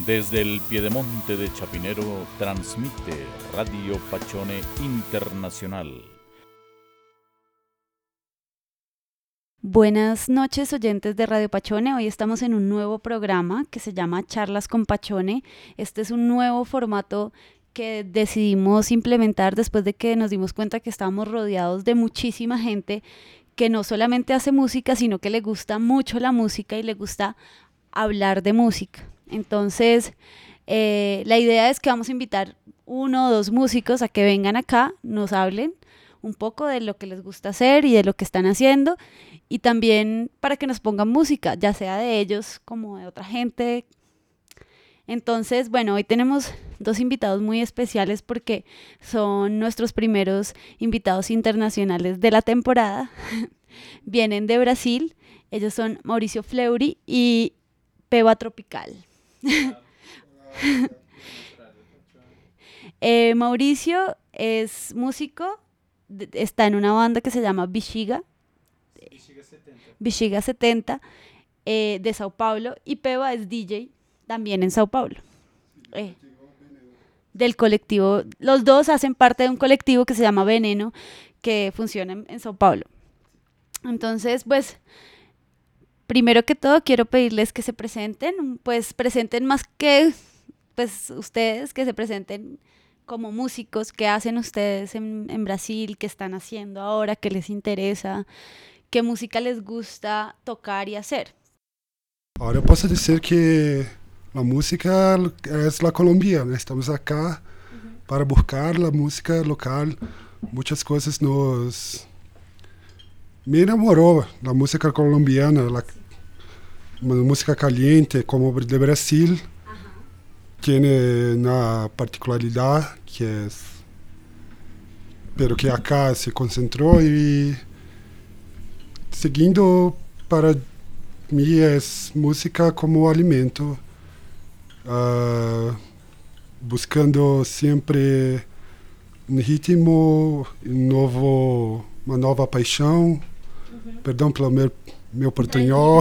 Desde el piedemonte de Chapinero transmite Radio Pachone Internacional. Buenas noches, oyentes de Radio Pachone. Hoy estamos en un nuevo programa que se llama Charlas con Pachone. Este es un nuevo formato que decidimos implementar después de que nos dimos cuenta que estábamos rodeados de muchísima gente que no solamente hace música, sino que le gusta mucho la música y le gusta hablar de música. Entonces, la idea es que vamos a invitar uno o dos músicos a que vengan acá, nos hablen un poco de lo que les gusta hacer y de lo que están haciendo, y también para que nos pongan música, ya sea de ellos como de otra gente. Entonces, bueno, hoy tenemos dos invitados muy especiales porque son nuestros primeros invitados internacionales de la temporada. Vienen de Brasil, ellos son Mauricio Fleury y Peba Tropical. Mauricio es músico, está en una banda que se llama Bexiga 70, de Sao Paulo, y Peba es DJ también en Sao Paulo, del colectivo. Los dos hacen parte de un colectivo que se llama Veneno, que funciona en Sao Paulo. Entonces, pues, primero que todo quiero pedirles que se presenten, pues presenten más que pues ustedes, que se presenten como músicos. ¿Qué hacen ustedes en Brasil? ¿Qué están haciendo ahora? ¿Qué les interesa? ¿Qué música les gusta tocar y hacer? Ahora posso dizer que a música é la colombiana. Estamos acá para buscar a música local. Muitas coisas me enamorou a música colombiana, uma música caliente como de Brasil. Tiene una particularidad pero que acá se concentró, y seguindo, para mí es música como alimento, buscando siempre un ritmo, uma nova paixão. Perdão pelo meu portunhol.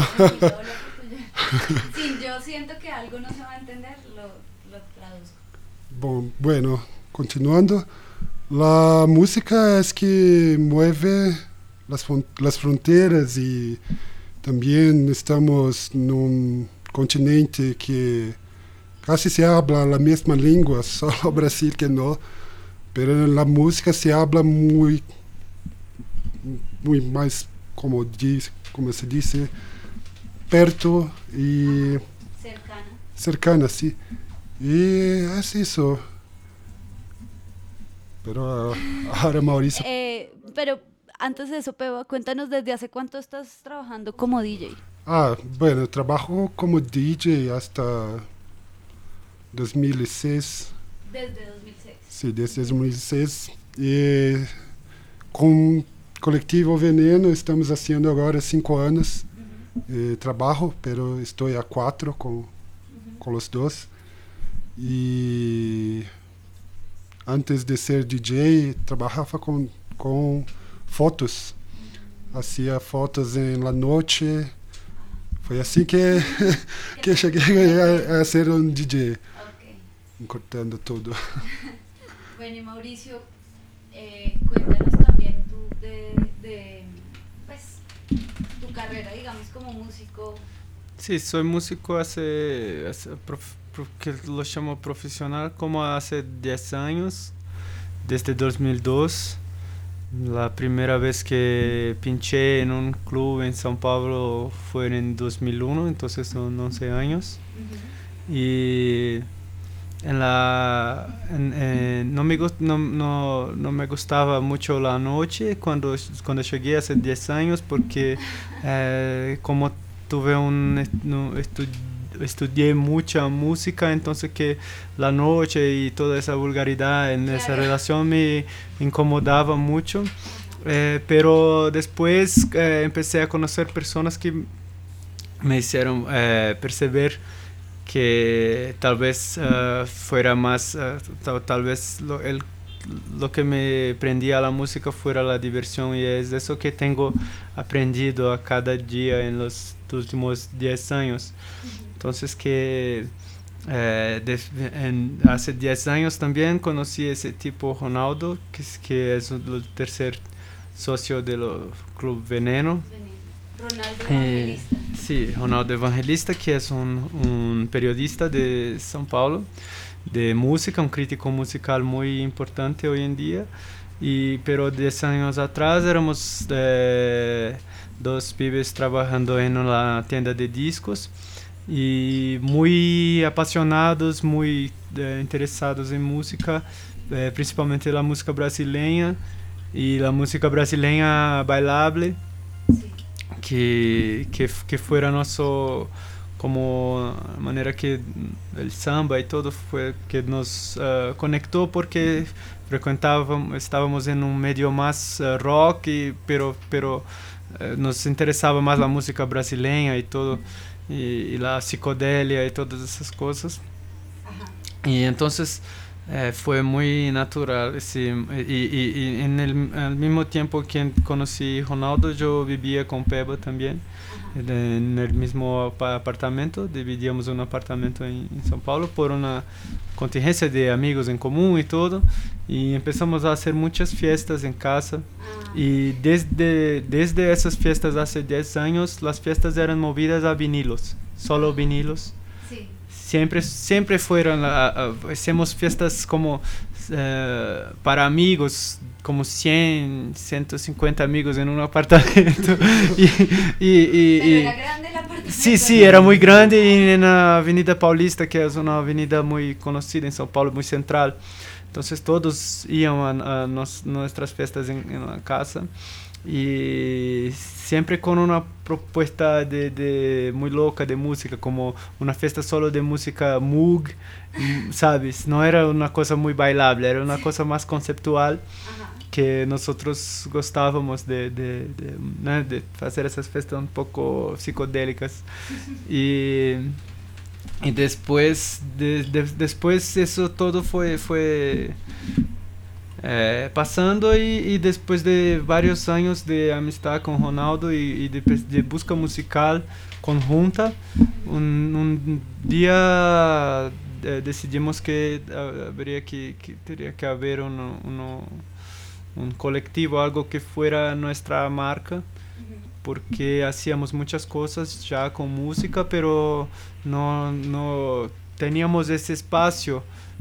Sí, yo siento que algo no se va a entender, lo traduzco. Bueno, continuando, la música es que mueve las fronteras, y también estamos en un continente que casi se habla la misma lengua, solo Brasil que no, pero en la música se habla muy más, como se dice, perto y cercana, sí. Y es eso. Pero ahora Mauricio. Pero antes de eso, Peba, cuéntanos desde hace cuánto estás trabajando como DJ. Bueno, trabajo como DJ hasta 2006. Desde 2006. Sí, desde 2006. Y con Colectivo Veneno estamos haciendo agora 5 anos. Trabajo, pero estoy a 4 con los dos. Y antes de ser DJ, trabajaba con fotos. Hacía fotos en la noche. Fue así que llegué a ser un DJ. Okay. Cortando todo. Bueno, y Mauricio, cuéntanos también tú de pues, tu carrera, digamos, como músico. Sí, soy músico que lo llamo profesional como hace 10 años, desde 2002. La primera vez que pinché en un club en São Paulo fue en 2001, entonces son 11 años. Y no me gustaba mucho la noche cuando llegué hace 10 años, porque como estudié mucha música, entonces que la noche y toda esa vulgaridad en esa relación me incomodaba mucho. Pero después empecé a conocer personas que me hicieron perceber que tal vez fuera más, tal vez lo que me prendía a la música fuera la diversión, y es eso que tengo aprendido a cada día en los últimos 10 años. Entonces que Hace 10 años también conocí ese tipo Ronaldo, que es el tercer socio del Club Veneno. Ronaldo Evangelista. Sí, Ronaldo Evangelista, que es un periodista de São Paulo, de música, un crítico musical muy importante hoy en día. Pero 10 años atrás éramos dos pibes trabajando en una tienda de discos y muy apasionados, muy interesados en música, principalmente la música brasileña y la música brasileña bailable, que fuera nuestro, como manera que el samba y todo fue que nos conectó, porque estábamos en un medio más rock, pero nos interesaba más la música brasileña y todo, y la psicodelia y todas esas cosas. Ajá. Y entonces fue muy natural, sí. Y al mismo tiempo que conocí Ronaldo, yo vivía con Peba también. En el mismo apartamento, dividíamos un apartamento en São Paulo por una contingencia de amigos en común y todo, y empezamos a hacer muchas fiestas en casa. Y desde esas fiestas hace 10 años, las fiestas eran movidas a vinilos, solo vinilos. Sí. Siempre fueron, hacemos fiestas como para amigos, como 100, 150 amigos en un apartamento. Pero era grande el apartamento. Sí, era muy grande, y en la Avenida Paulista, que es una avenida muy conocida en São Paulo, muy central. Entonces todos iban a nuestras fiestas en la casa, y siempre con una propuesta de muy loca de música, como una fiesta solo de música Moog, ¿sabes? No era una cosa muy bailable, era una cosa más conceptual. Ajá. Que nosotros gustábamos de hacer esas fiestas un poco psicodélicas. Y después eso todo fue pasando, y después de varios años de amistad con Ronaldo y de busca musical conjunta, un día decidimos que tenía que haber un colectivo, algo que fuera nuestra marca, porque hacíamos muchas cosas ya con música, pero no teníamos ese espacio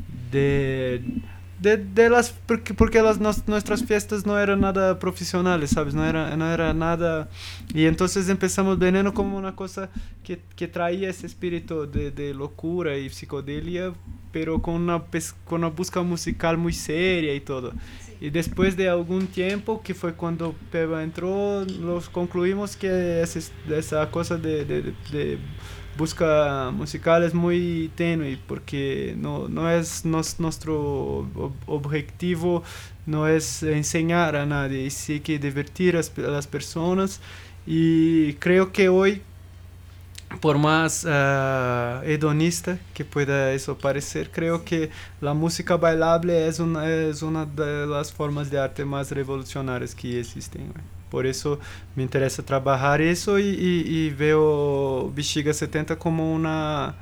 porque nuestras fiestas no eran nada profesionales, ¿sabes? No era nada. Y entonces empezamos Veneno como una cosa que traía ese espíritu de locura y psicodelia, pero con una busca musical muy seria y todo. Y después de algún tiempo, que fue cuando Peba entró, nos concluimos que esa cosa de busca musical es muy tenue, porque no es nuestro objetivo, no es enseñar a nadie, sí que divertir a las personas. Y creo que hoy, por más hedonista que pueda eso parecer, creo que la música bailable es una de las formas de arte más revolucionarias que existen. Por eso me interesa trabajar eso, y veo Bexiga 70 como una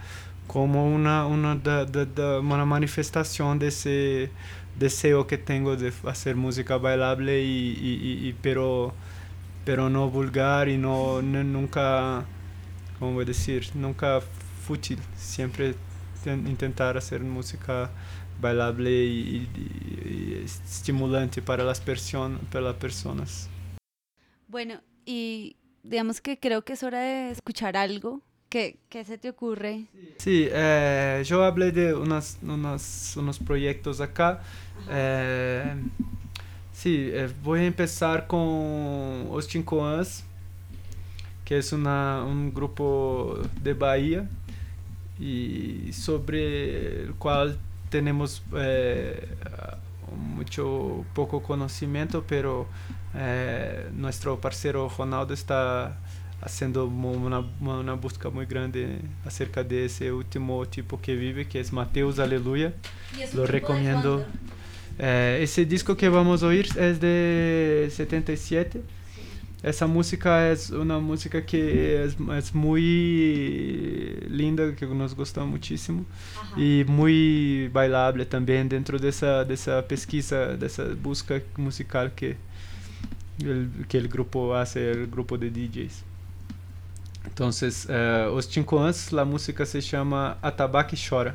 manifestación de ese deseo que tengo de hacer música bailable, pero no vulgar, y nunca, ¿cómo voy a decir? Nunca fútil. Siempre intentar hacer música bailable y estimulante para las personas. Bueno, y digamos que creo que es hora de escuchar algo. ¿Qué se te ocurre? Sí, yo hablé de unos proyectos acá. Sí, voy a empezar con Os Chincoãs, que es un grupo de Bahía, y sobre el cual tenemos poco conocimiento, pero nuestro parceiro Ronaldo está haciendo una búsqueda muy grande acerca de ese último tipo que vive, que es Mateus Aleluya. Lo recomiendo. Ese disco que vamos a oír es de 77. essa música é uma música que é muito linda, que nós gostamos muitíssimo, e muito bailável também dentro dessa pesquisa, dessa busca musical que o grupo faz, o grupo de DJs. Então, os 5 anos, a música se chama Atabaque Chora.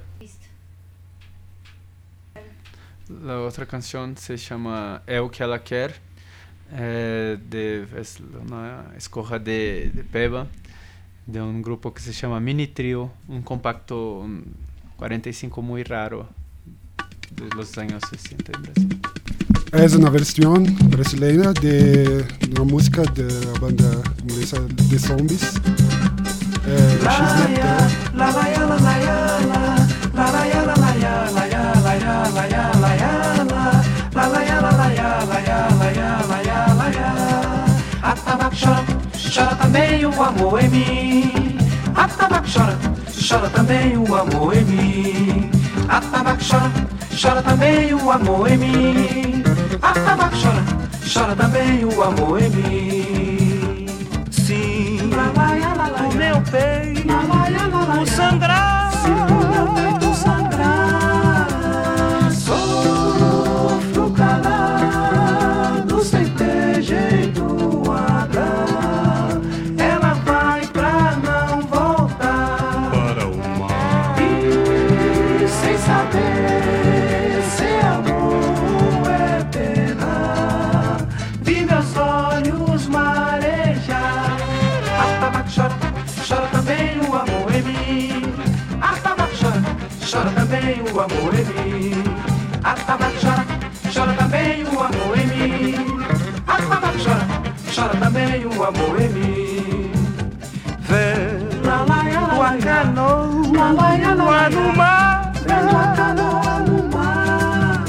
A outra canção se chama É o que ela quer. É uma escola de Peba, de um grupo que se chama Mini Trio, um compacto 45 muito raro dos anos 60 em Brasil. É uma versão brasileira de uma música da banda inglesa de Zombies. Atabaque chora, chora também o amor em mim. Atabaque chora, chora também o amor em mim. Atabaque chora, chora também o amor em mim. Atabaque chora, chora também o amor em mim. Sim, o meu peito sangrar, se o meu peito sangrar, sofro calado sem ter jeito. Ela vai pra não voltar para o mar e sem saber se amor é pena, vi meus olhos marejar. Atabaque chora, chora também o amor em mim. Atabaque chora, chora também o amor em mim. Atabaque chora, chora também o amor em mim. Atabaque chora, chora também o amor em mim. Vê o acano no mar, no mar.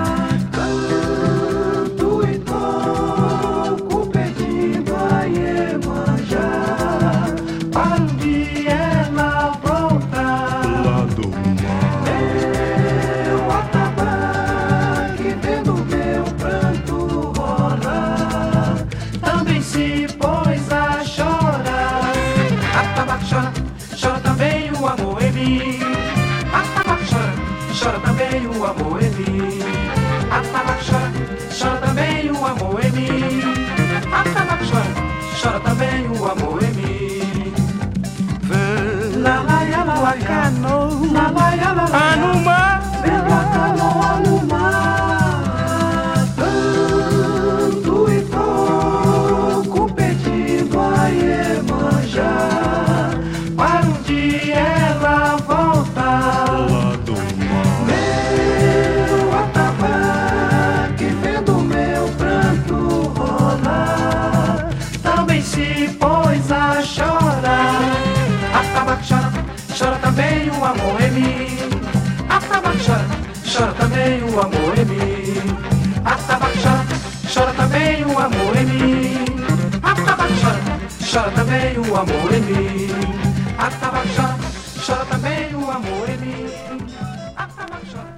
Canto e toco pedindo a Iemanjá para um dia ela voltar lá do mar. Meu atabaque vendo meu pranto rolar, também se pôs a chorar. Atabaque chora, chora também o amor em mim. Atabaque chora, chora também o amor em mim. Atabaque chora, chora também o amor em mim. Atabaque chora, chora também o amor em mim. La la ya la la cano, la la ya la la anuma, bela cano anuma. Tanto e pouco pedindo a Iemanjá para um dia ela voltar lá do mar. Meu atabaque vendo meu pranto rolar, também se pôs a chorar. Atabaque chora, chora também o amor em mim. Atabaque chora, chora também o amor em mim. Atabaque chora, chora também o amor em mim. Atabaque chora, chora também o amor em mim. Atabaque chora, chora também o amor em mim. Atabaque chora.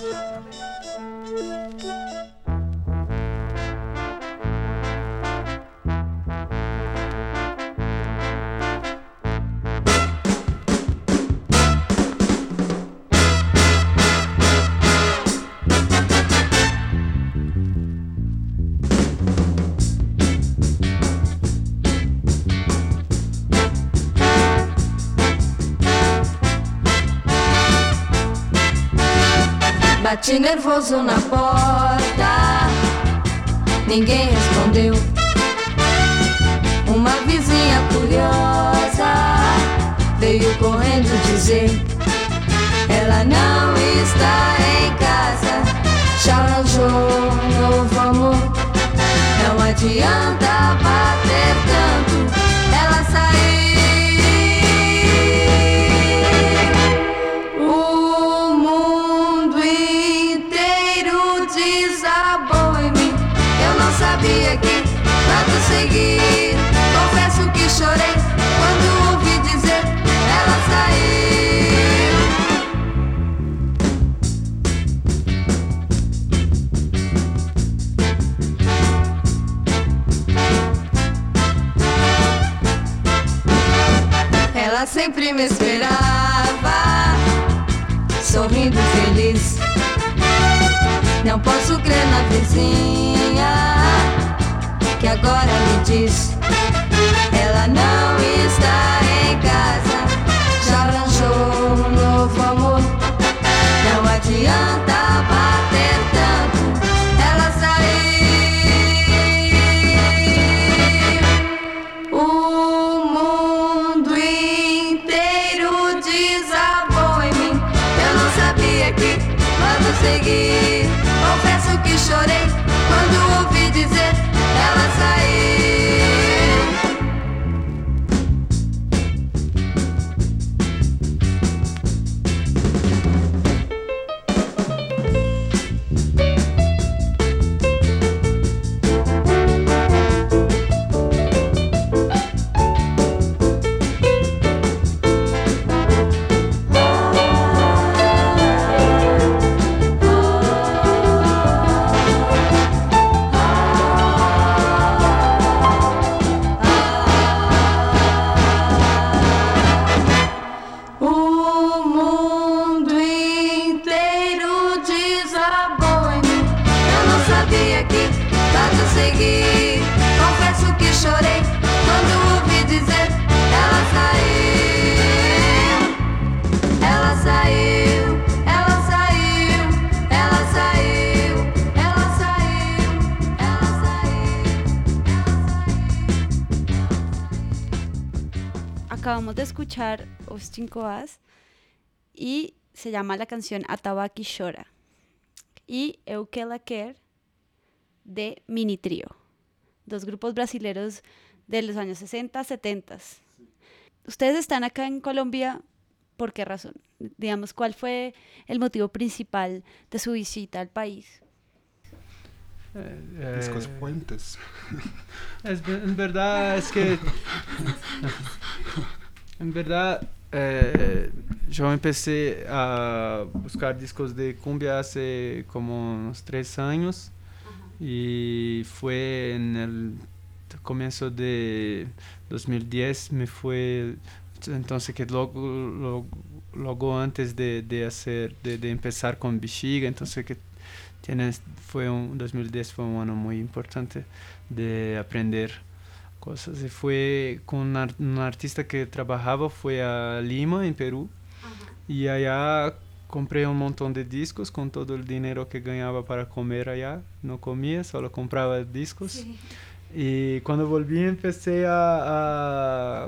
Bati nervoso na porta, ninguém respondeu. Uma vizinha curiosa veio correndo dizer: ela não está em casa, já arranjou novo amor. Não adianta bater tanto, ela saiu. Sabia que pra tu seguir, confesso que chorei quando ouvi dizer ela saiu. ela sempre me esperava, sorrindo feliz. Não posso crer na vizinha que agora me diz, ela não está em casa, já arranjou um novo amor. Não adianta bater tanto, ela saiu. O mundo inteiro desabou em mim. Eu não sabia que logo seguir, confesso que chorei quando ouvi dizer, ela saiu. Acabamos de escuchar Os Cinco As y se llama la canción Atabaque Chora y Eu Que La Quer de Mini Trio, dos grupos brasileños de los años 60, 70. Ustedes están acá en Colombia, ¿por qué razón? Digamos, ¿cuál fue el motivo principal de su visita al país? Discos Fuentes. En verdad es que en verdad yo empecé a buscar discos de cumbia hace como unos 3 años y fue en el comienzo de 2010 me fue entonces que luego antes de empezar con Bexiga, entonces que 2010 fue un año muy importante de aprender cosas. Y fue con un artista que trabajaba, fue a Lima, en Perú, y allá compré un montón de discos con todo el dinero que ganaba para comer allá. No comía, solo compraba discos. Sí. Y cuando volví empecé a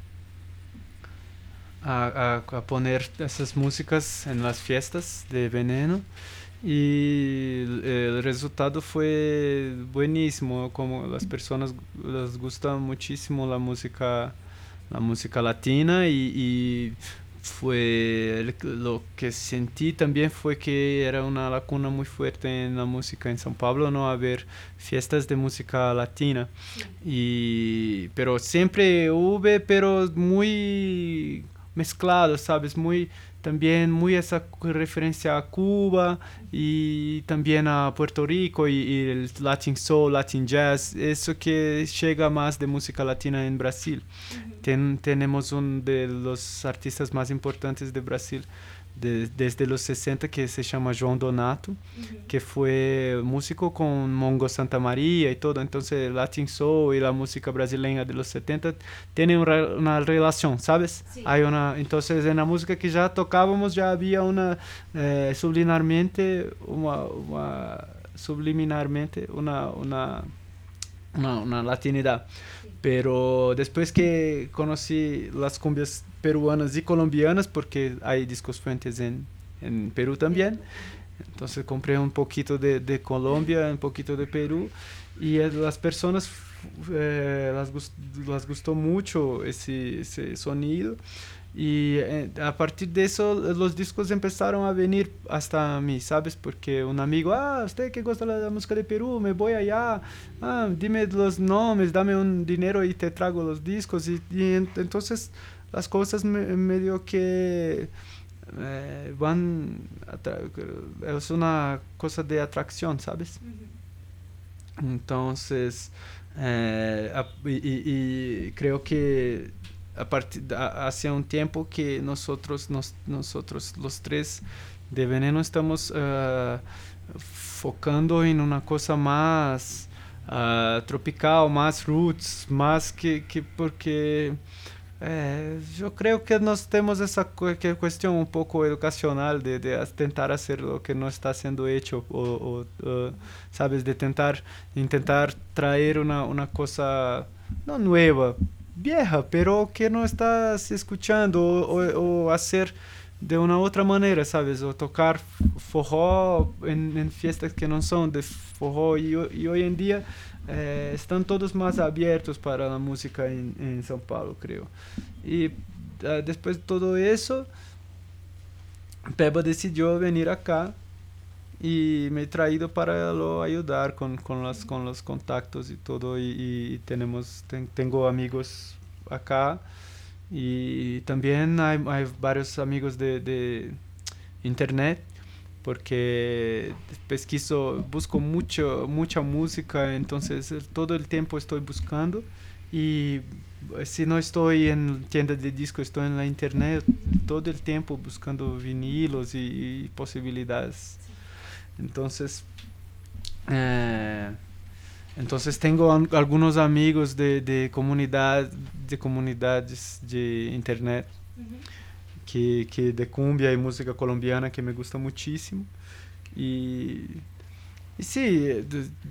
poner esas músicas en las fiestas de Veneno. Y el resultado fue buenísimo, como las personas les gusta muchísimo la música latina y fue lo que sentí también fue que era una lacuna muy fuerte en la música en São Paulo, no haber fiestas de música latina. Pero siempre hubo, pero muy mezclado, ¿sabes? También muy esa referencia a Cuba y también a Puerto Rico y el Latin Soul, Latin Jazz, eso que llega más de música latina en Brasil. Tenemos uno de los artistas más importantes de Brasil desde los 60 que se llama João Donato, que fue músico con Mongo Santa María y todo. Entonces el Latin Soul y la música brasileña de los 70 tienen una relación, ¿sabes? Sí. Entonces en la música que ya tocábamos ya había una subliminarmente una latinidad. Sí. Pero después que conocí las cumbias peruanas y colombianas, porque hay discos fuentes en Perú también, entonces compré un poquito de Colombia, un poquito de Perú, y las personas las gustó mucho ese sonido. Y a partir de eso los discos empezaron a venir hasta mí, ¿sabes? Porque un amigo, usted que gusta de la música de Perú, me voy allá, dime los nombres, dame un dinero y te traigo los discos. Y entonces las cosas medio que es una cosa de atracción, ¿sabes? Entonces, y creo que hace un tiempo que nosotros los tres de Veneno estamos focando en una cosa más tropical, más roots, más que porque yo creo que nós temos essa questão um pouco educacional de tentar fazer o que não está sendo hecho sabes, de intentar traer uma coisa não nova, vieja, pero que não está se escuchando ou hacer de uma outra maneira, sabes, ou tocar forró em fiestas que não são de forró e hoje em dia estão todos mais abertos para a música em São Paulo, creio. E depois de todo isso, Peba decidiu vir acá e me traído para lo ajudar com os contactos e todo. E tenho amigos acá e também há vários amigos de internet, porque busco mucha música, entonces todo el tiempo estoy buscando y si no estoy en tienda de disco, estoy en la internet todo el tiempo buscando vinilos y posibilidades. Entonces tengo algunos amigos de comunidades de internet que de cumbia y música colombiana que me gusta muchísimo y sí,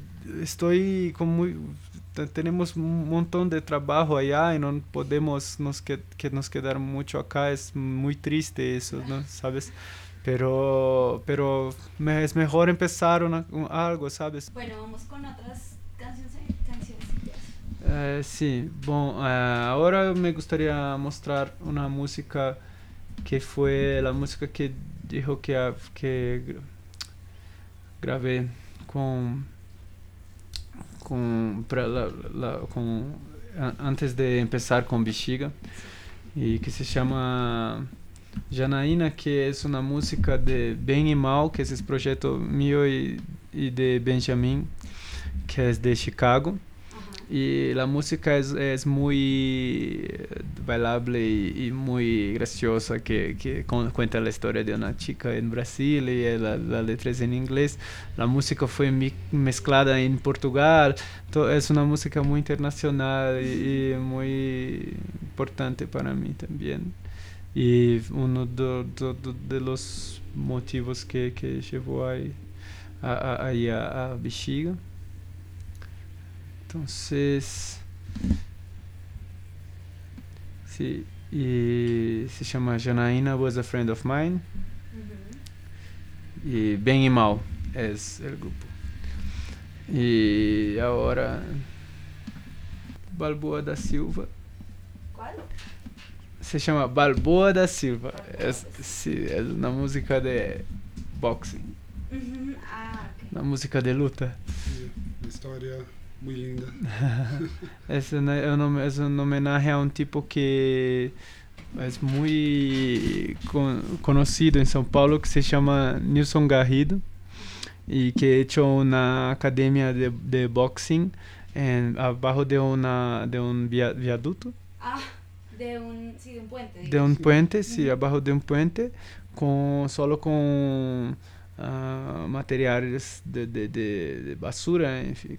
tenemos un montón de trabajo allá y no podemos nos quedar mucho acá, es muy triste eso, ¿no? ¿Sabes? Pero es mejor empezar algo, ¿sabes? Bueno, vamos con otras canciones. Sí, bueno, ahora me gustaría mostrar una música que fue la música que dijo que grabé antes de empezar con Bexiga, y que se llama Janaína, que es una música de Bem y Mal, que es el proyecto mío y de Benjamin, que es de Chicago. Y la música es muy bailable y muy graciosa, que cuenta la historia de una chica en Brasil y la letra es en inglés. La música fue mezclada en Portugal. Es una música muy internacional y muy importante para mí también. Y uno de los motivos que llevó ahí a Bexiga. Entonces, sí, y se llama Janaína Was a Friend of Mine. Y Bem y Mal es el grupo. Y ahora, Balboa da Silva. ¿Cuál? Se llama Balboa da Silva. Sí, es una música de boxing. Ok. Una música de luta. Sí, una historia muy linda. Es un homenaje a un tipo que es muy conocido en São Paulo, que se llama Nilson Garrido, y que ha hecho una academia de boxing abajo de un viaducto. De un puente. De un puente, sí, abajo de un puente, solo con materiales de basura, en fin,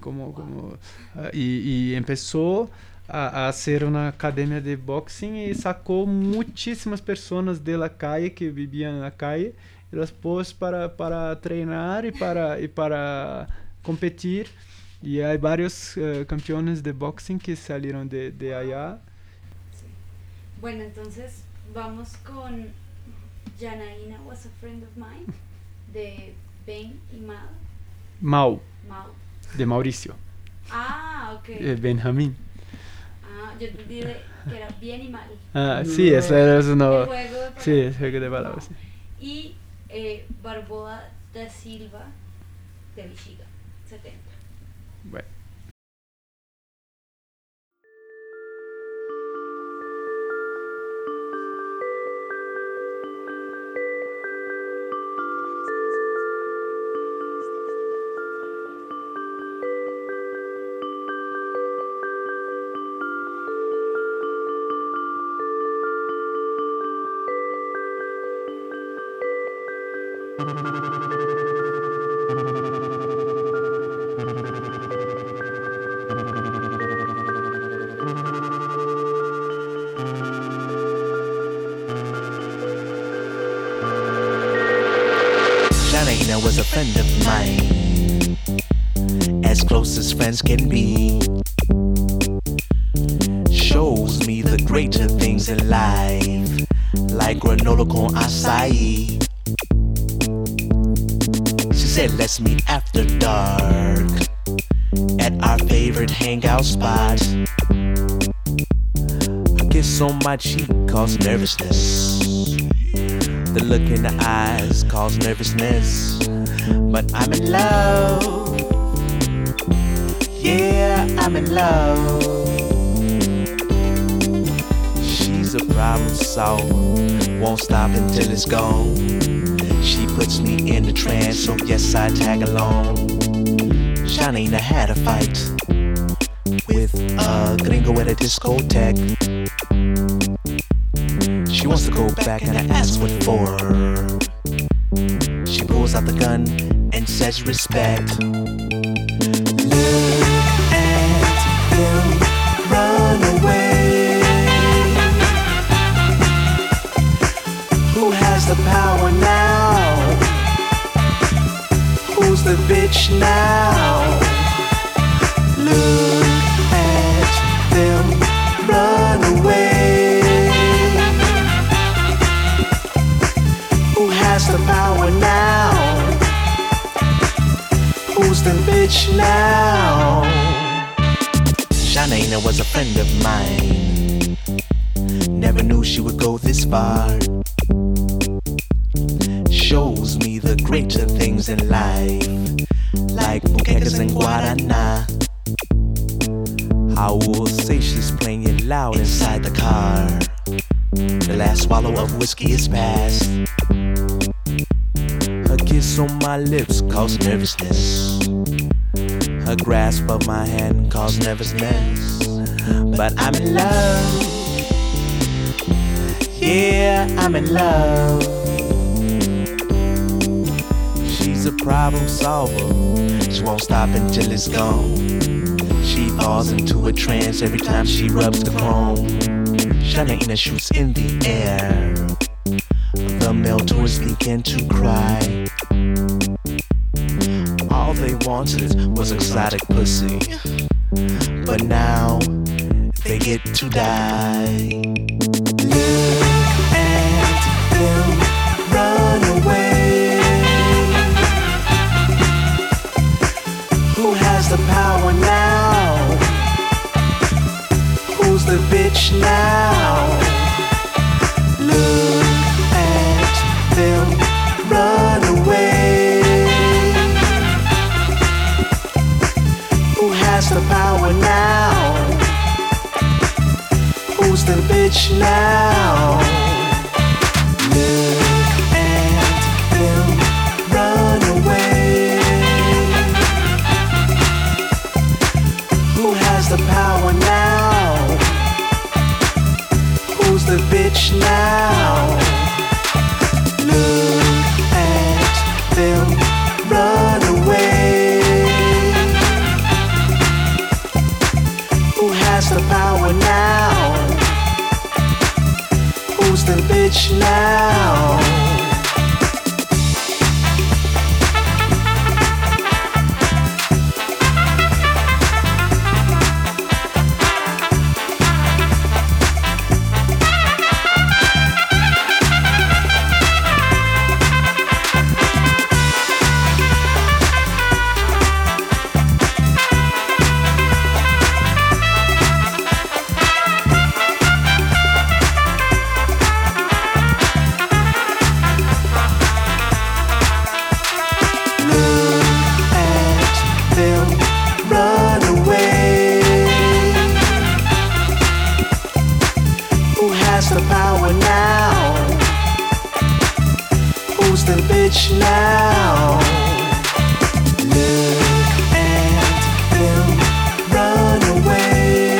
y empezó a hacer una academia de boxing y sacó muchísimas personas de la calle que vivían en la calle y las puso para treinar y para competir, y hay varios campeones de boxing que salieron de allá. Sí. Bueno, entonces vamos con Janaína Was a Friend of Mine de Ben y Mal. Mal, Mal. de Mauricio. Ok. Benjamín. Yo entendí que era bien y mal. Sí, eso era El una... juego de palabras. Sí, el juego de palabras. Y Balboa da Silva de Bexiga, 70. Bueno. Janaina was a friend of mine, as close as friends can be. Shows me the greater things in life, like granola con acai. She said let's meet after dark at our favorite hangout spot. A kiss on my cheek caused nervousness. The look in the eyes caused nervousness. But I'm in love. Yeah, I'm in love. She's a problem solver, won't stop until it's gone. She puts me in a trance, so yes, I tag along. Janina had a fight with a gringo at a discotheque. She wants to go back and I ask what for. She pulls out the gun and says respect. Look at them run away. Who has the power now? Who's the bitch now? Look at them run away. Who has the power now? Who's the bitch now? Janina was a friend of mine. Never knew she would go this far. Shows me the greater things in life, like buquecas and guarana. How will say she's playing it loud inside the car. The last swallow of whiskey is past. Her kiss on my lips caused nervousness. Her grasp of my hand caused nervousness. But I'm in love. Yeah, I'm in love. She's a problem solver. She won't stop until it's gone. She falls into a trance every time she rubs the chrome. Janina shoots in the air. The male tourists begin to cry. All they wanted was exotic pussy, but now they get to die. Look at them run away. Who has the power now? Who's the bitch now? Look at them run away. Who has the power now? Who's the bitch now? Look at them run away. Who has the power now? Who's the bitch now? Look at them run away. Who has the power now? Who's the bitch now? Now, look at them run away.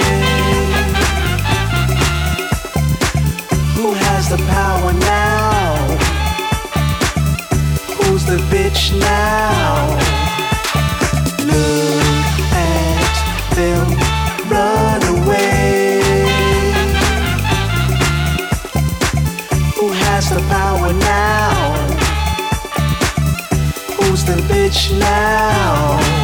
Who has the power now? Who's a bitch now.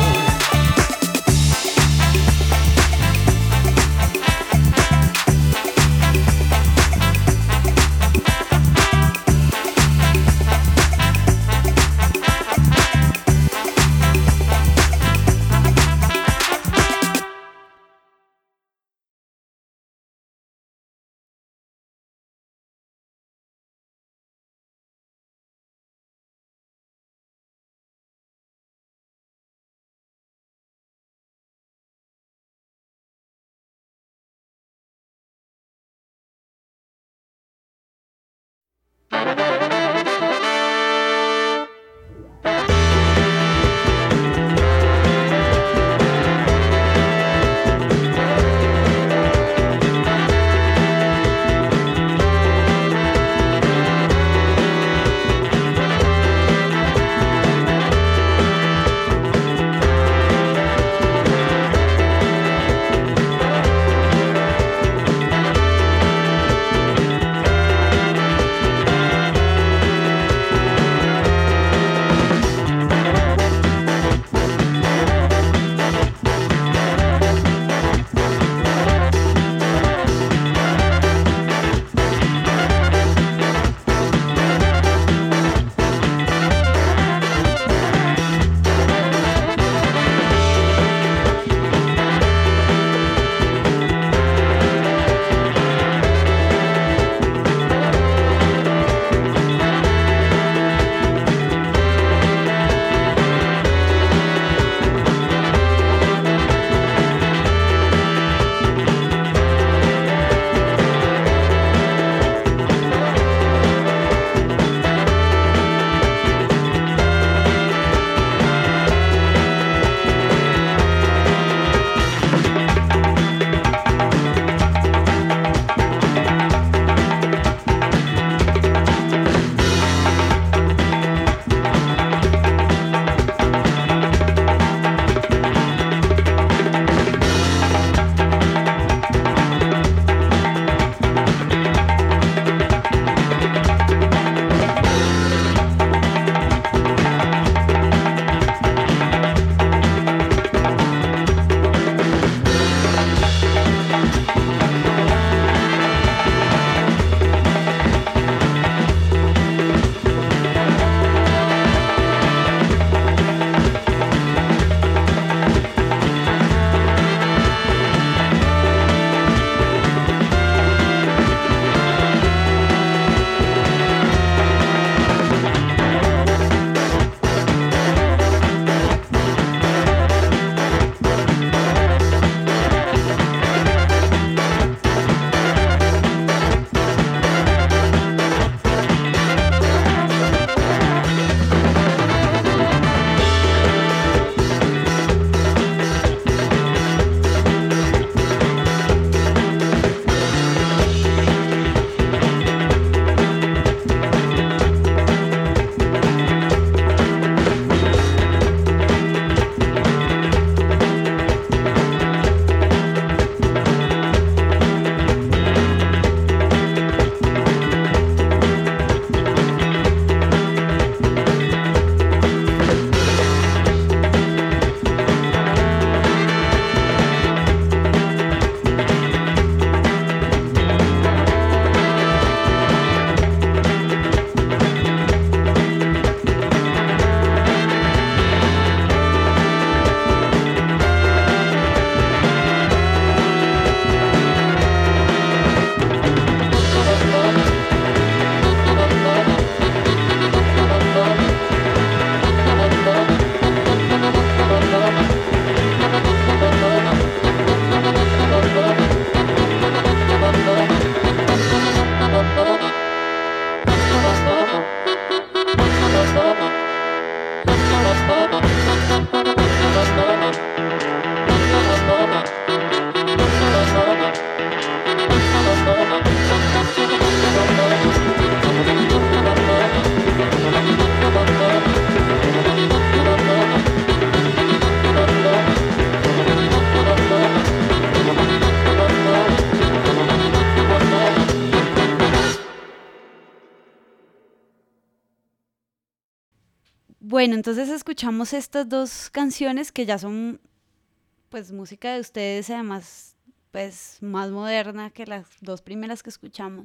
Bueno, entonces escuchamos estas dos canciones que ya son pues música de ustedes, además pues más moderna que las dos primeras que escuchamos.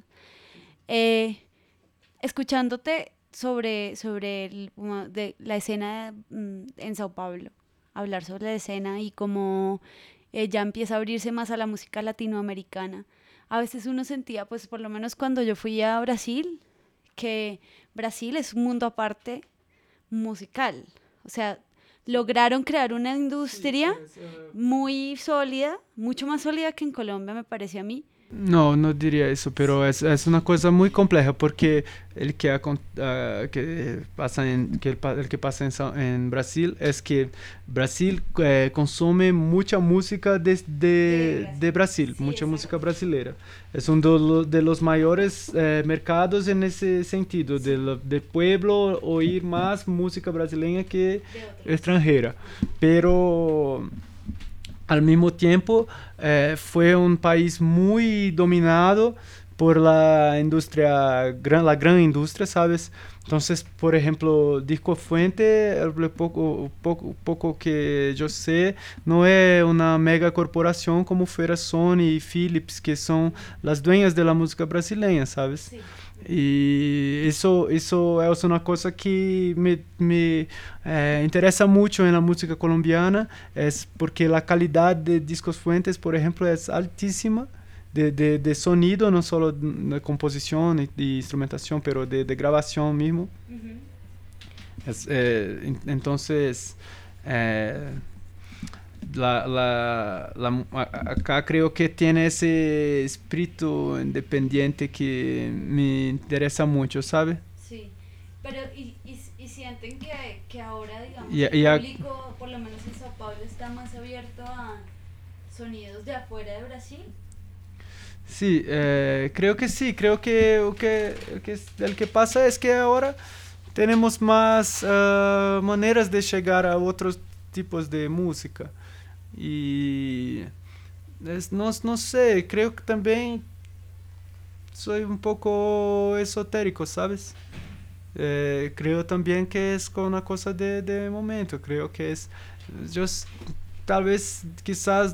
Escuchándote sobre la escena en Sao Paulo, hablar sobre la escena y cómo ya empieza a abrirse más a la música latinoamericana. A veces uno sentía, pues por lo menos cuando yo fui a Brasil, que Brasil es un mundo aparte musical. O sea, lograron crear una industria muy sólida, mucho más sólida que en Colombia, me parece a mí. No, no diría eso, pero es una cosa muy compleja porque el que pasa en Brasil es que Brasil consume mucha música de Brasil, Sí, mucha exacto. música brasileira. Es uno de los mayores mercados en ese sentido, del pueblo oír más música brasileña que extranjera. Pero al mismo tiempo fue un país muy dominado por la industria, la gran industria, ¿sabes? Entonces, por ejemplo, Disco Fuente, poco que yo sé, no es una mega corporación como fuera Sony y Philips, que son las dueñas de la música brasileña, ¿sabes? Sí. Y eso es una cosa que me interesa mucho en la música colombiana, es porque la calidad de Discos Fuentes, por ejemplo, es altísima, de sonido, no solo de composición y instrumentación, pero de grabación mismo. Entonces, acá creo que tiene ese espíritu independiente que me interesa mucho, ¿sabe? Sí, pero y sienten que ahora, digamos, Y- el y a- público, por lo menos en Sao Paulo, está más abierto a sonidos de afuera de Brasil. Sí, creo que sí, creo que el que pasa es que ahora tenemos más maneras de llegar a otros tipos de música. Y no sé, creo que también soy un poco esotérico, ¿sabes? Creo también que es una cosa de momento, creo que es, tal vez quizás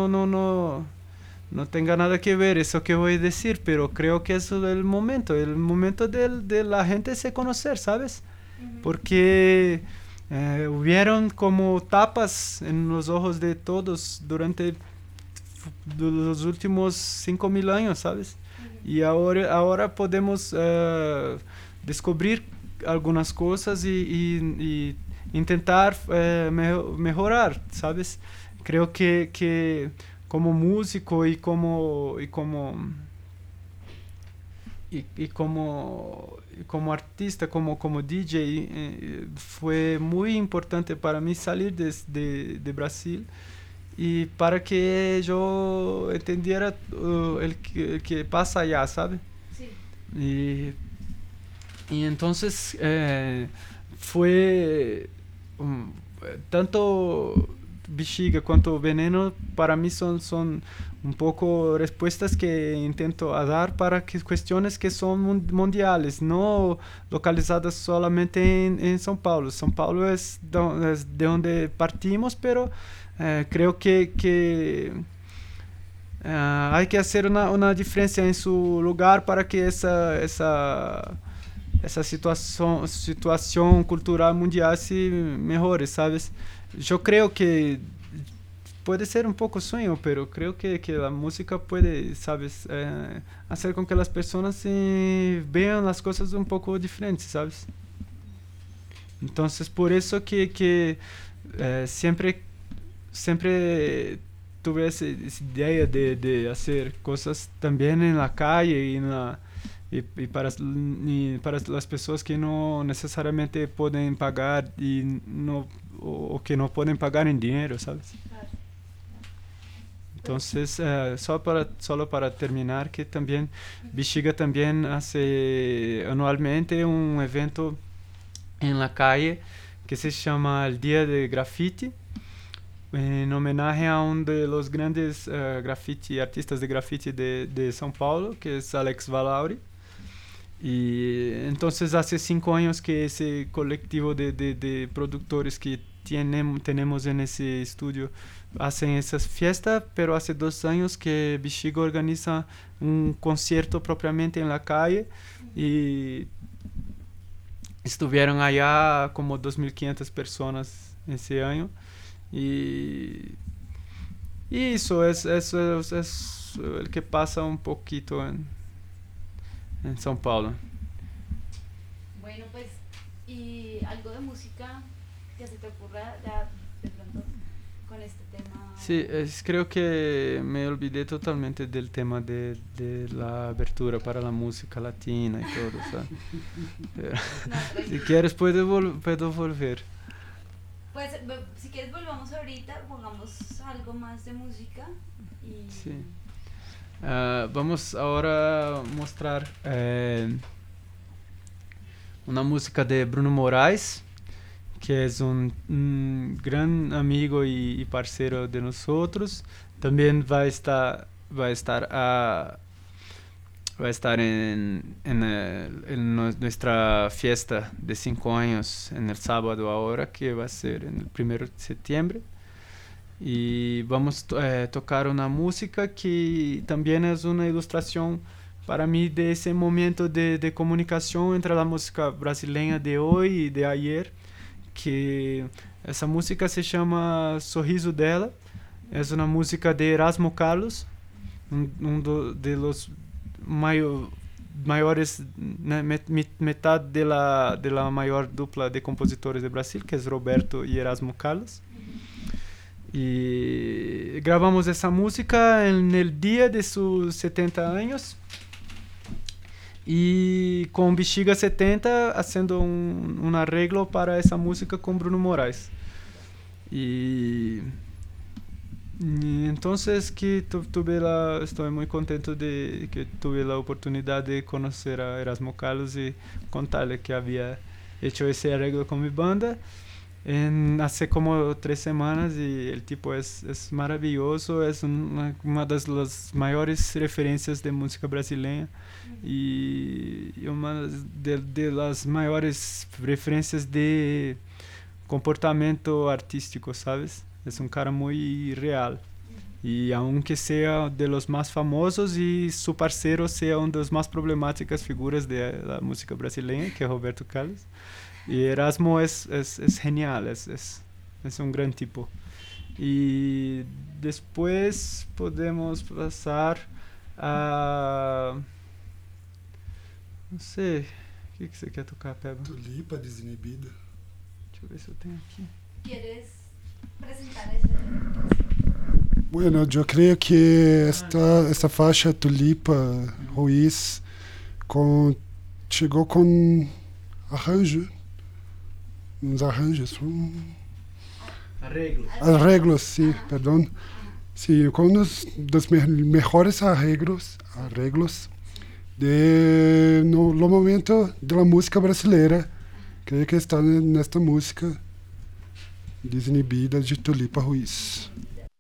no tenga nada que ver eso que voy a decir, pero creo que es el momento de la gente se conocer, ¿sabes? Porque hubieron como tapas en los ojos de todos durante los últimos 5000 años, ¿sabes? Y ahora podemos descubrir algunas cosas y intentar mejorar, ¿sabes? Creo que como músico y como artista, como DJ, fue muy importante para mí salir de Brasil y para que yo entendiera el que pasa allá, ¿sabe? Sí. Y entonces fue tanto Bexiga cuanto Veneno para mí son un poco respuestas que intento dar para cuestiones que son mundiales, no localizadas solamente en São Paulo. São Paulo es de donde partimos, pero creo que hay que hacer una diferencia en su lugar para que esa situación cultural mundial se mejore, ¿sabes? Yo creo que puede ser un poco sueño, pero creo que la música puede, ¿sabes? Hacer con que las personas vean las cosas un poco diferentes, ¿sabes? Entonces, por eso que siempre tuve esa idea de hacer cosas también en la calle y para las personas que no necesariamente pueden pagar o que no pueden pagar en dinero, ¿sabes? Claro. Entonces, solo para terminar, que también Bexiga también hace anualmente un evento en la calle que se llama el Día de Graffiti, en homenaje a uno de los grandes artistas de graffiti de São Paulo, que es Alex Valauri. Y entonces hace 5 años que ese colectivo de productores que tenemos en ese estudio hacen esas fiestas, pero hace 2 años que Bexiga organiza un concierto propiamente en la calle y estuvieron allá como 2.500 personas ese año. Y eso es el que pasa un poquito en São Paulo. Bueno, pues, ¿y algo de música que se te ocurra ya de pronto con este tema? Sí, creo que me olvidé totalmente del tema de la abertura para la música latina y todo, ¿sabes? Pero, No, si quieres puedo volver. Pues, si quieres volvamos ahorita, pongamos algo más de música y... Sí. Vamos ahora a mostrar una música de Bruno Moraes, que es un gran amigo y parcero de nosotros. También va a estar en nuestra fiesta de 5 años en el sábado ahora, que va a ser en el 1 de septiembre. Y vamos a tocar una música que también es una ilustración para mí de ese momento de comunicación entre la música brasileña de hoy y de ayer, que esa música se llama Sorriso Dela. Es una música de Erasmo Carlos, de los mayores, metade de la mayor dupla de compositores de Brasil, que es Roberto y Erasmo Carlos. Y grabamos esa música en el día de sus 70 años y con Bexiga 70 haciendo un arreglo para esa música con Bruno Moraes. Y entonces que estoy muy contento de que tuve la oportunidad de conocer a Erasmo Carlos y contarle que había hecho ese arreglo con mi banda hace como 3 semanas, y el tipo es maravilloso, es una de las mayores referencias de música brasileña y una de las mayores referencias de comportamiento artístico, ¿sabes? Es un cara muy real. Y aunque sea de los más famosos y su parcero sea una de las más problemáticas figuras de la música brasileña, que es Roberto Carlos, y Erasmo es genial, es un gran tipo. Y después podemos pasar a... no sé, ¿qué você quer tocar, Peba? Tulipa Desinibida. Deixa eu ver se eu tenho aqui. ¿Quieres presentar ese? Bueno, yo creo que esta faixa Tulipa Ruiz llegó con uns arranjos. Arreglos, sí, perdón. Sí, con uno de los mejores arreglos no momento de la música brasileira. Creio que está nesta música Desinibida de Tulipa Ruiz.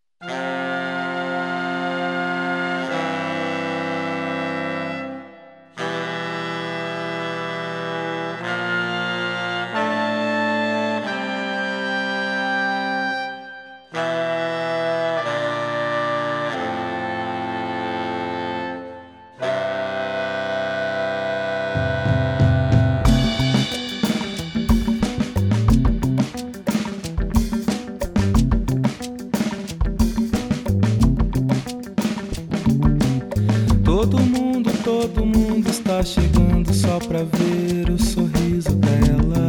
Todo mundo está chegando só pra ver o sorriso dela.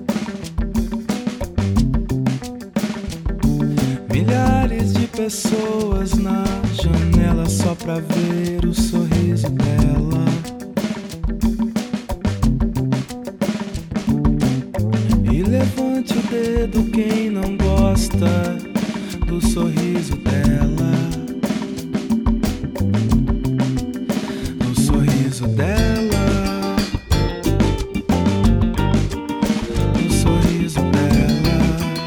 Milhares de pessoas na janela só pra ver o sorriso dela. E levante o dedo quem não gosta do sorriso dela. Dela, o sorriso dela,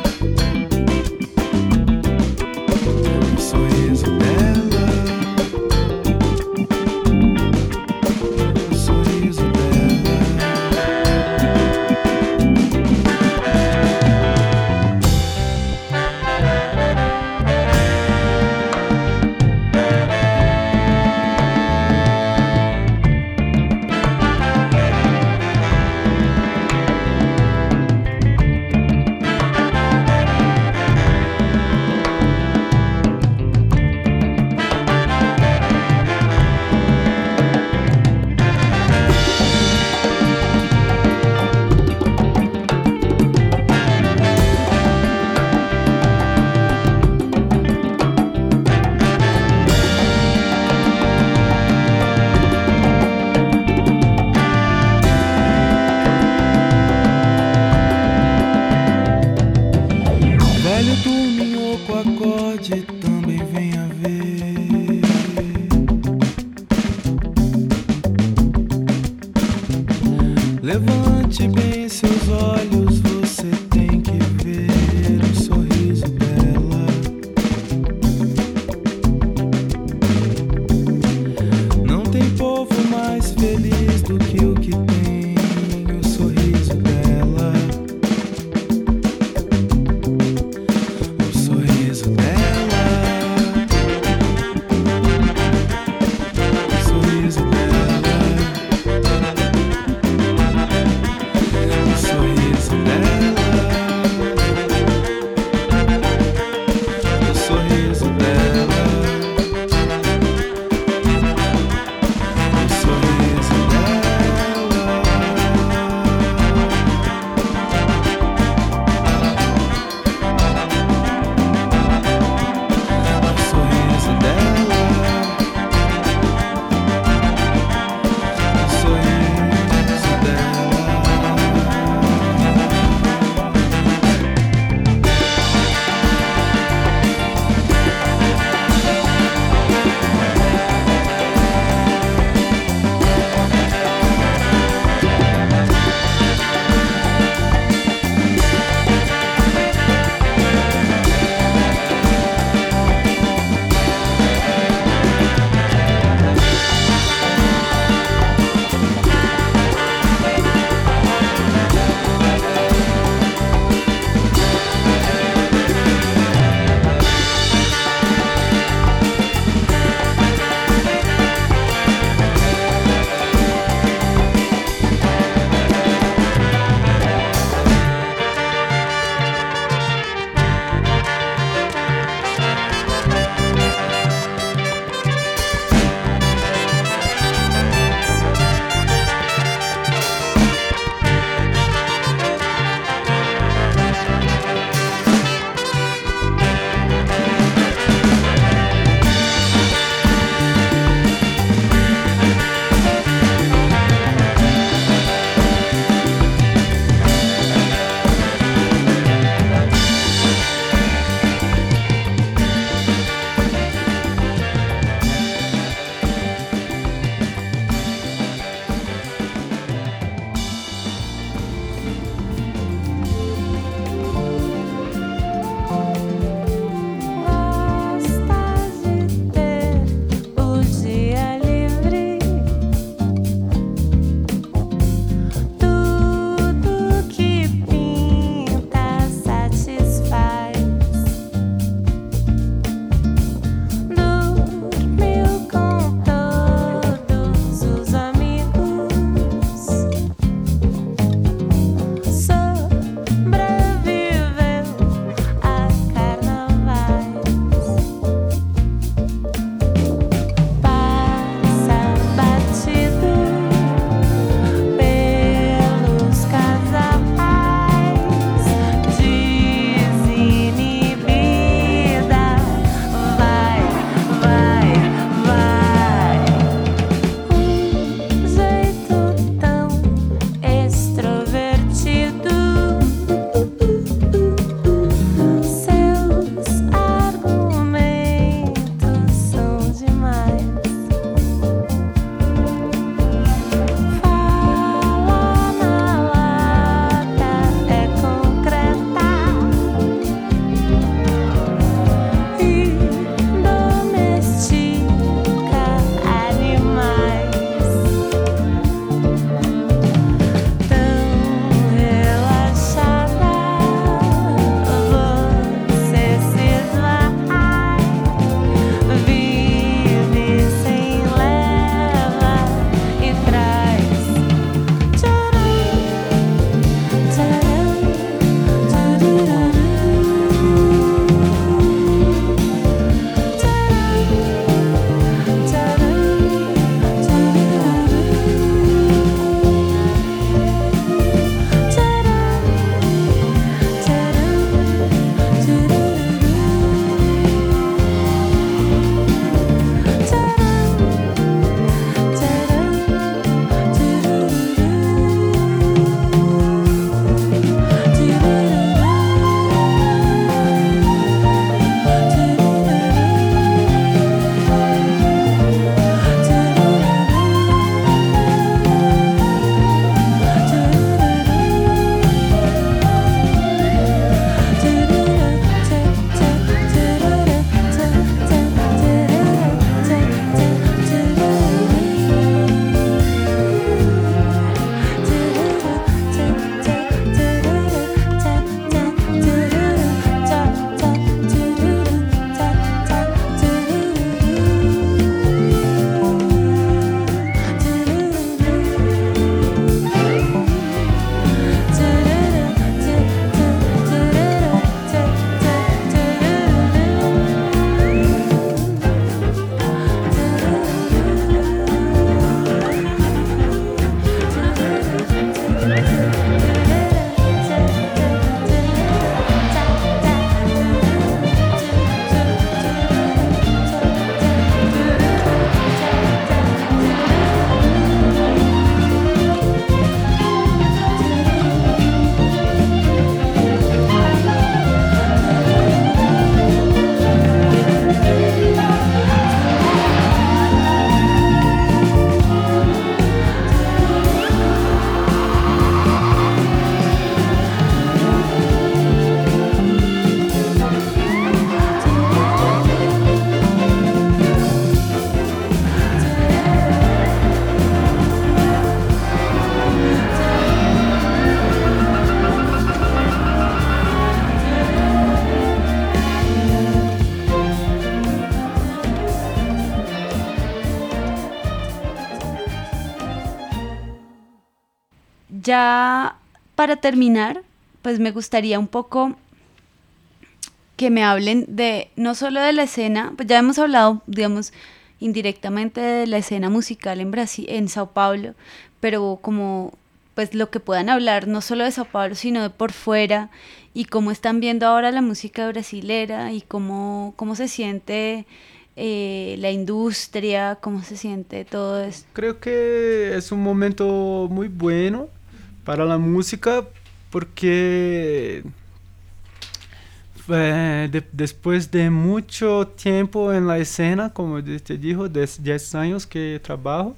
o sorriso dela, o sorriso dela. Note bem seus olhos, você tem que ver o sorriso dela. Não tem povo mais feliz do que o que tem o sorriso dela. O sorriso dela. O sorriso dela. O sorriso ya para terminar, pues me gustaría un poco que me hablen de, no solo de la escena, pues ya hemos hablado, digamos, indirectamente de la escena musical en Brasil, en Sao Paulo, pero como pues lo que puedan hablar no solo de Sao Paulo, sino de por fuera, y cómo están viendo ahora la música brasilera, y cómo se siente la industria, cómo se siente todo esto. Creo que es un momento muy bueno para la música porque después de mucho tiempo en la escena, como te dijo, 10 años que trabajo,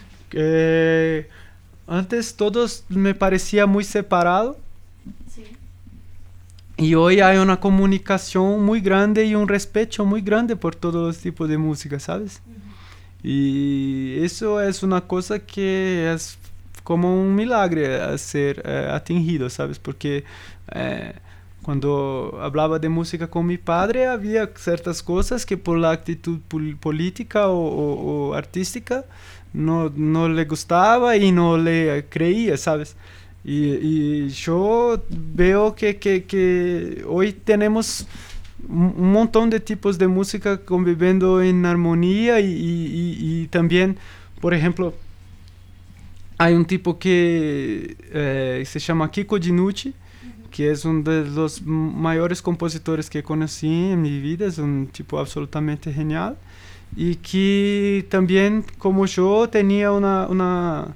antes todos me parecía muy separado. Sí. Y hoy hay una comunicación muy grande y un respeto muy grande por todos los tipos de música, ¿sabes? Y eso es una cosa que es como un milagre a ser atingido, ¿sabes? Porque cuando hablaba de música con mi padre había ciertas cosas que por la actitud política o artística no le gustaba y no le creía, ¿sabes? Y yo veo que hoy tenemos un montón de tipos de música conviviendo en armonía y también, por ejemplo, hay un tipo que se llama Kiko Dinucci, que es uno de los mayores compositores que conocí en mi vida, es un tipo absolutamente genial y que también como yo tenía una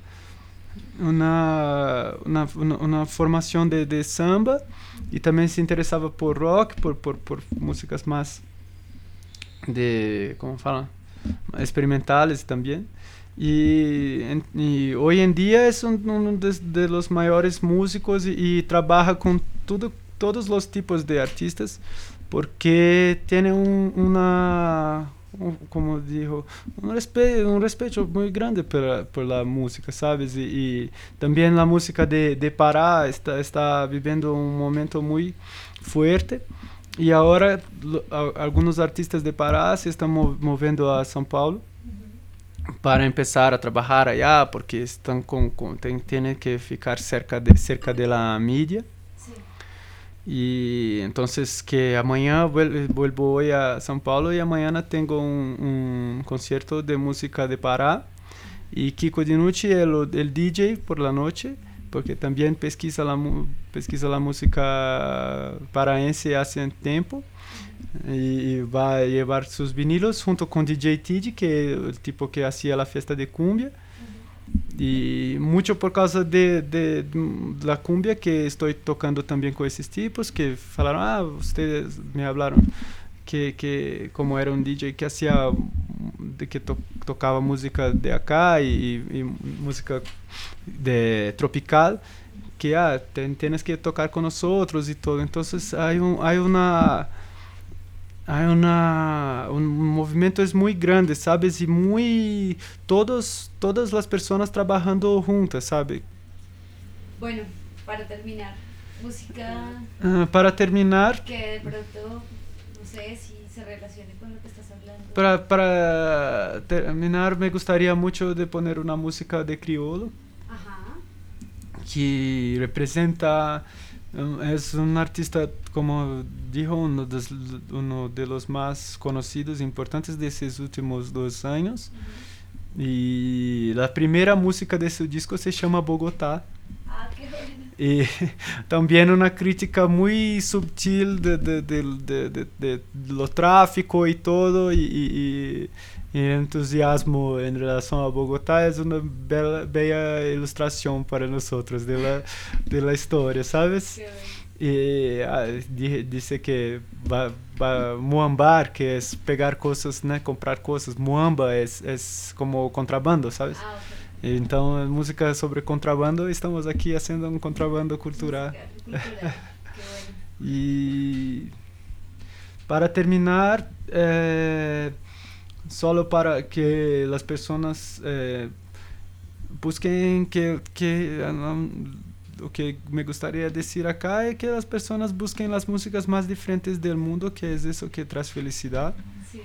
formación de samba y también se interesaba por rock, por músicas más de, ¿cómo fala? Experimentales también. Y hoy en día es uno de los mayores músicos y trabaja con todos los tipos de artistas porque tiene como dijo, un respeto muy grande por la música, ¿sabes? Y también la música de Pará está viviendo un momento muy fuerte y ahora algunos artistas de Pará se están moviendo a São Paulo para empezar a trabajar allá porque están tienen que ficar cerca de la media. Y entonces que mañana vuelvo hoy a São Paulo y mañana tengo un concierto de música de Pará y Kiko Dinucci es el DJ por la noche porque también pesquisa la música paraense hace tiempo y va a llevar sus vinilos junto con DJ Tid, que es el tipo que hacía la fiesta de cumbia. Y mucho por causa de la cumbia que estoy tocando también con esos tipos que falaron, ustedes me hablaron que como era un DJ que hacía que tocaba música de acá y música de tropical que tienes que tocar con nosotros y todo. Entonces hay un movimiento es muy grande, ¿sabes? Y todas las personas trabajando juntas, ¿sabes? Bueno, para terminar, música... para terminar... Que de pronto, no sé si se relacione con lo que estás hablando. Para terminar, me gustaría mucho de poner una música de criollo. Ajá. Que representa... es un artista, como dijo, uno de los más conocidos e importantes de estos últimos 2 años. Y la primera música de su disco se llama Bogotá. Ah, qué bueno. Y también una crítica muy sutil de lo tráfico y todo, y entusiasmo en relación a Bogotá es una bella ilustración para nosotros de la historia, ¿sabes? Y dice que va a muambar, que es pegar cosas, ¿no? Comprar cosas. Muamba es como contrabando, ¿sabes? Ah, okay. Então, música sobre contrabando, estamos aqui fazendo um contrabando cultural. Qué bueno. E para terminar, solo para que as pessoas busquem o que me gostaria de dizer acá é que as pessoas busquem as músicas mais diferentes do mundo, que é isso que traz felicidade. Sí.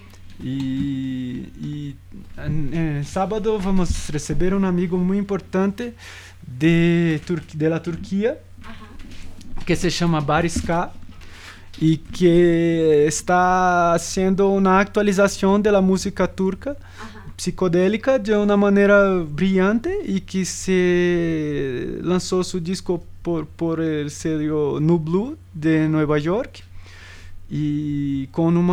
E sábado vamos receber um amigo muito importante de la Turquía, que se llama Bariska, y que está haciendo una actualización de la música turca psicodélica de una manera brillante, y que se lanzó su disco por el sello New Blue de Nueva York, y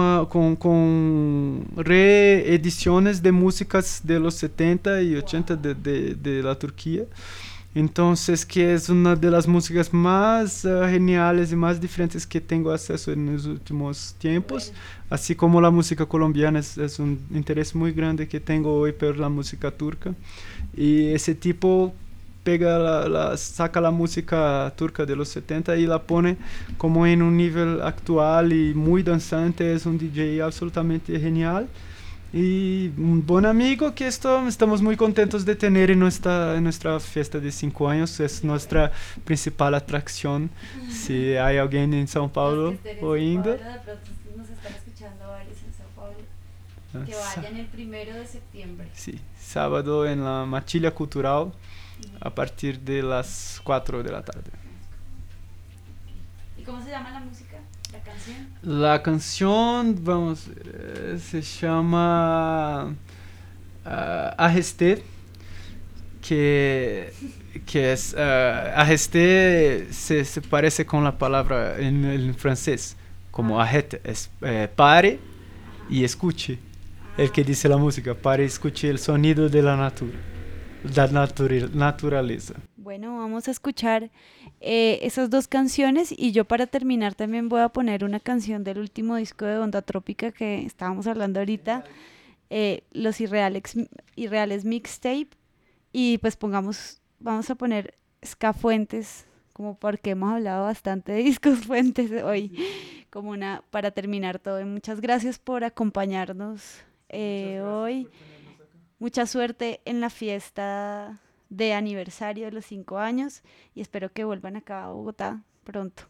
con reediciones de músicas de los 70 y 80 de la Turquía. Entonces, que es una de las músicas más geniales y más diferentes que tengo acceso en los últimos tiempos, así como la música colombiana. Es un interés muy grande que tengo hoy por la música turca, y ese tipo saca la música turca de los 70 y la pone como en un nivel actual y muy danzante. Es un DJ absolutamente genial y un buen amigo que estamos muy contentos de tener en nuestra fiesta de 5 años. Es nuestra principal atracción. Si hay alguien en São Paulo oyendo, de pronto nos están escuchando varios en São Paulo, que vayan el 1 de septiembre. Sí, sábado en la Matilha Cultural a partir de las 4 de la tarde. ¿Y cómo se llama la música? ¿La canción? La canción, se llama Arresté, que es arresté se parece con la palabra en francés, como arrête, es pare y escuche. El que dice la música, pare y escuche el sonido de la naturaleza. Bueno, vamos a escuchar esas dos canciones, y yo para terminar también voy a poner una canción del último disco de Onda Trópica que estábamos hablando ahorita, Los Irreales Mixtape, y pues vamos a poner Ska Fuentes, como porque hemos hablado bastante de discos Fuentes hoy, como para terminar todo. Y muchas gracias por acompañarnos hoy. Mucha suerte en la fiesta de aniversario de los 5 años, y espero que vuelvan acá a Bogotá pronto.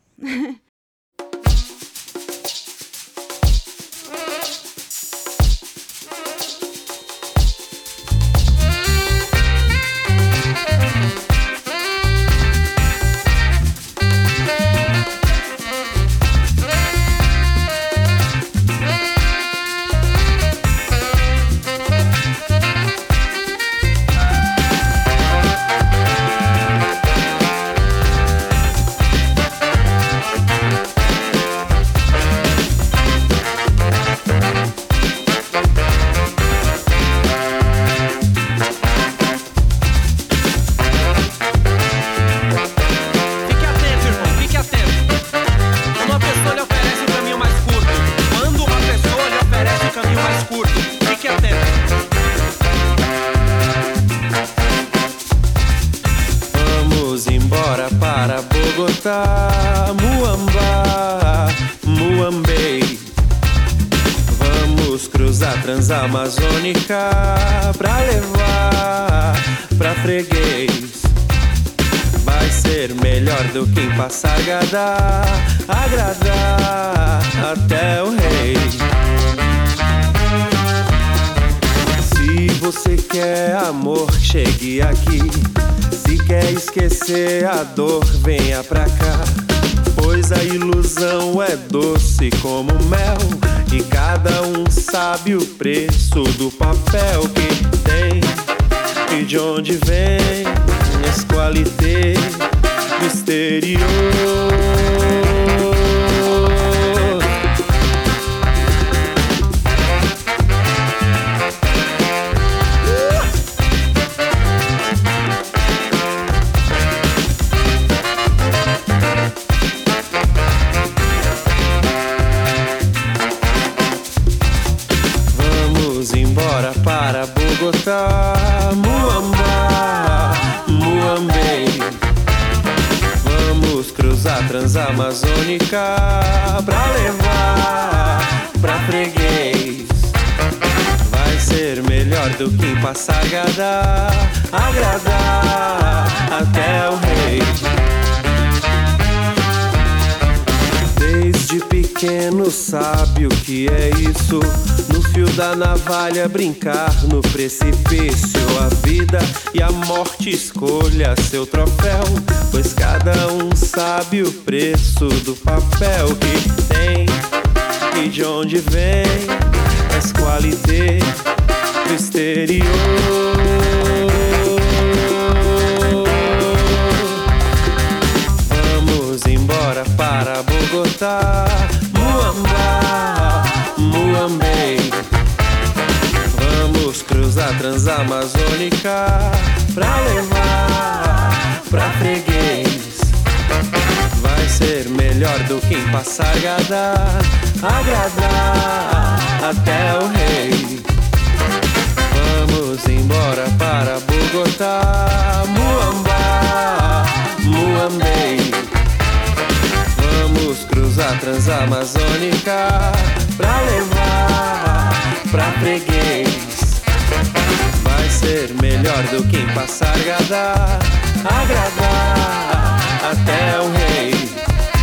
Transamazônica pra levar pra freguês. Vai ser melhor do que em Passargada, agradar até o rei. Se você quer amor, chegue aqui. Se quer esquecer a dor, venha pra cá. Pois a ilusão é doce como mel, e cada um sabe o preço do papel que tem e de onde vem esse qualité do exterior. Para Bogotá, Muamba, Muambei. Vamos cruzar Transamazônica pra levar pra freguês. Vai ser melhor do que em Passargada, agradar até o rei. Desde pequeno sabe o que é isso. No fio da navalha, brincar no precipício. A vida e a morte, escolha seu troféu, pois cada um sabe o preço do papel que tem e de onde vem as qualidades do exterior. Vamos embora para Bogotá, Muamba, Muambei. Vamos cruzar Transamazônica pra levar pra freguês. Vai ser melhor do que em Passargada, agradar até o rei. Vamos embora para Bogotá, Muamba, Muambei. Vamos cruzar Transamazônica pra levar pra freguês. Vai ser melhor do que em Passargada, agradar até o rei.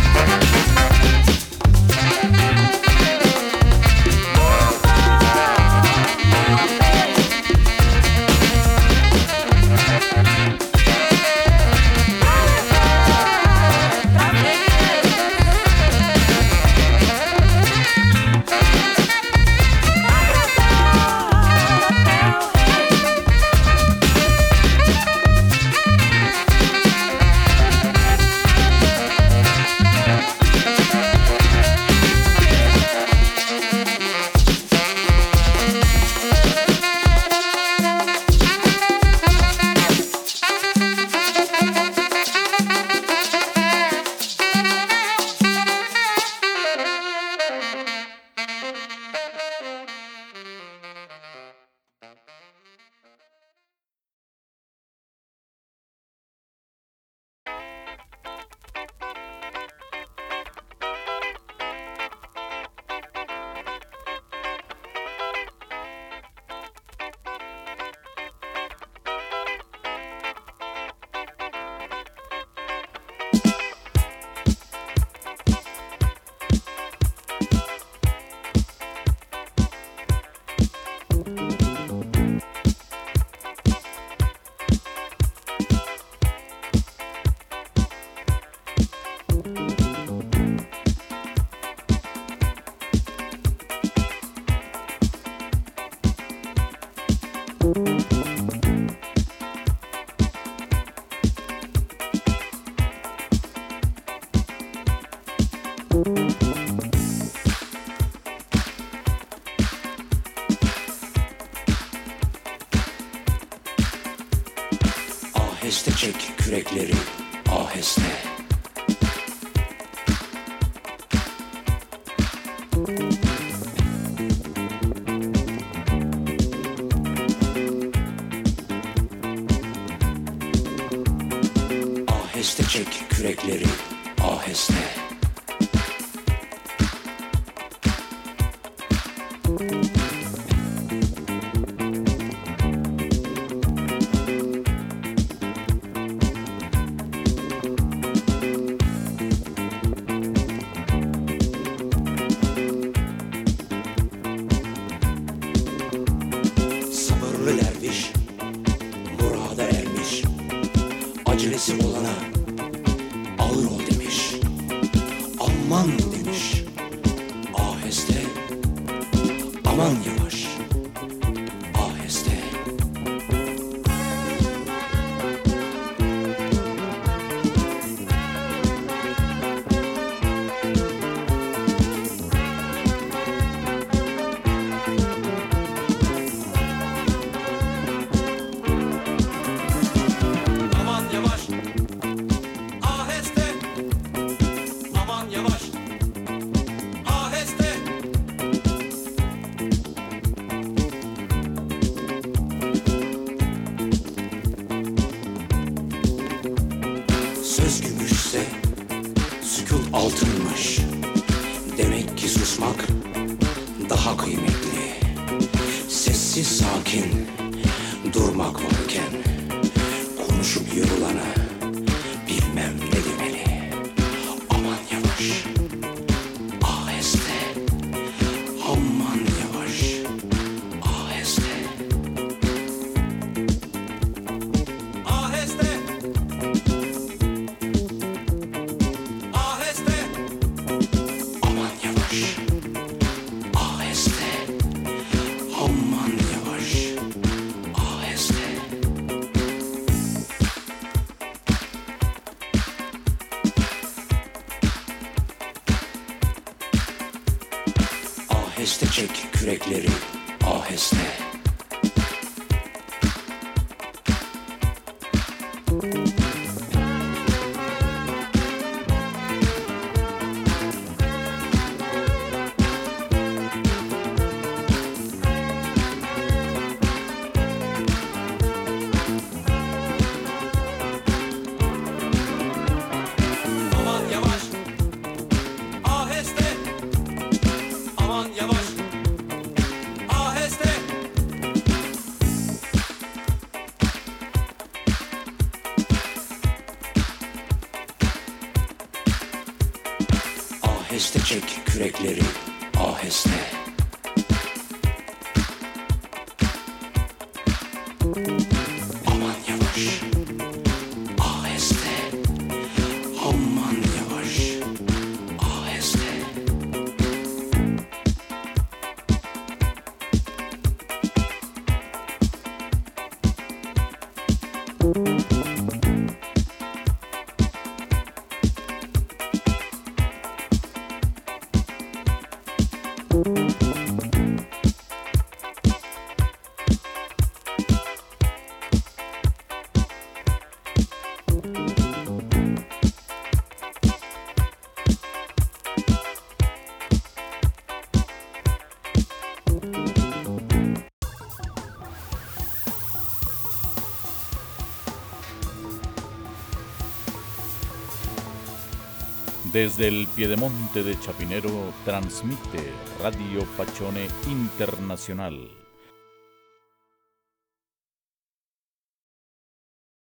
Aheste çek kürekleri, aheste. Aheste çek kürekleri, aheste. Sabırlı derviş, murada ermiş. Acelesi olana ağır ol demiş. Aman demiş. Aheste, aman yavaş. Aheste. Aman yavaş, aheste. Aman yavaş, aheste. Söz gümüşse sükût altınmış. Demek ki susmak daha kıymetli. Sessiz sakin durmak varken konuşup yorulana bilmem ne demeli. Aman yavaş, aheste. Aman yavaş, Aheste çek kürekleri, aheste. Aheste çek kürekleri, aheste. Aman yavaş, aheste. Aman yavaş, aheste. Desde el piedemonte de Chapinero transmite Radio Pachone Internacional.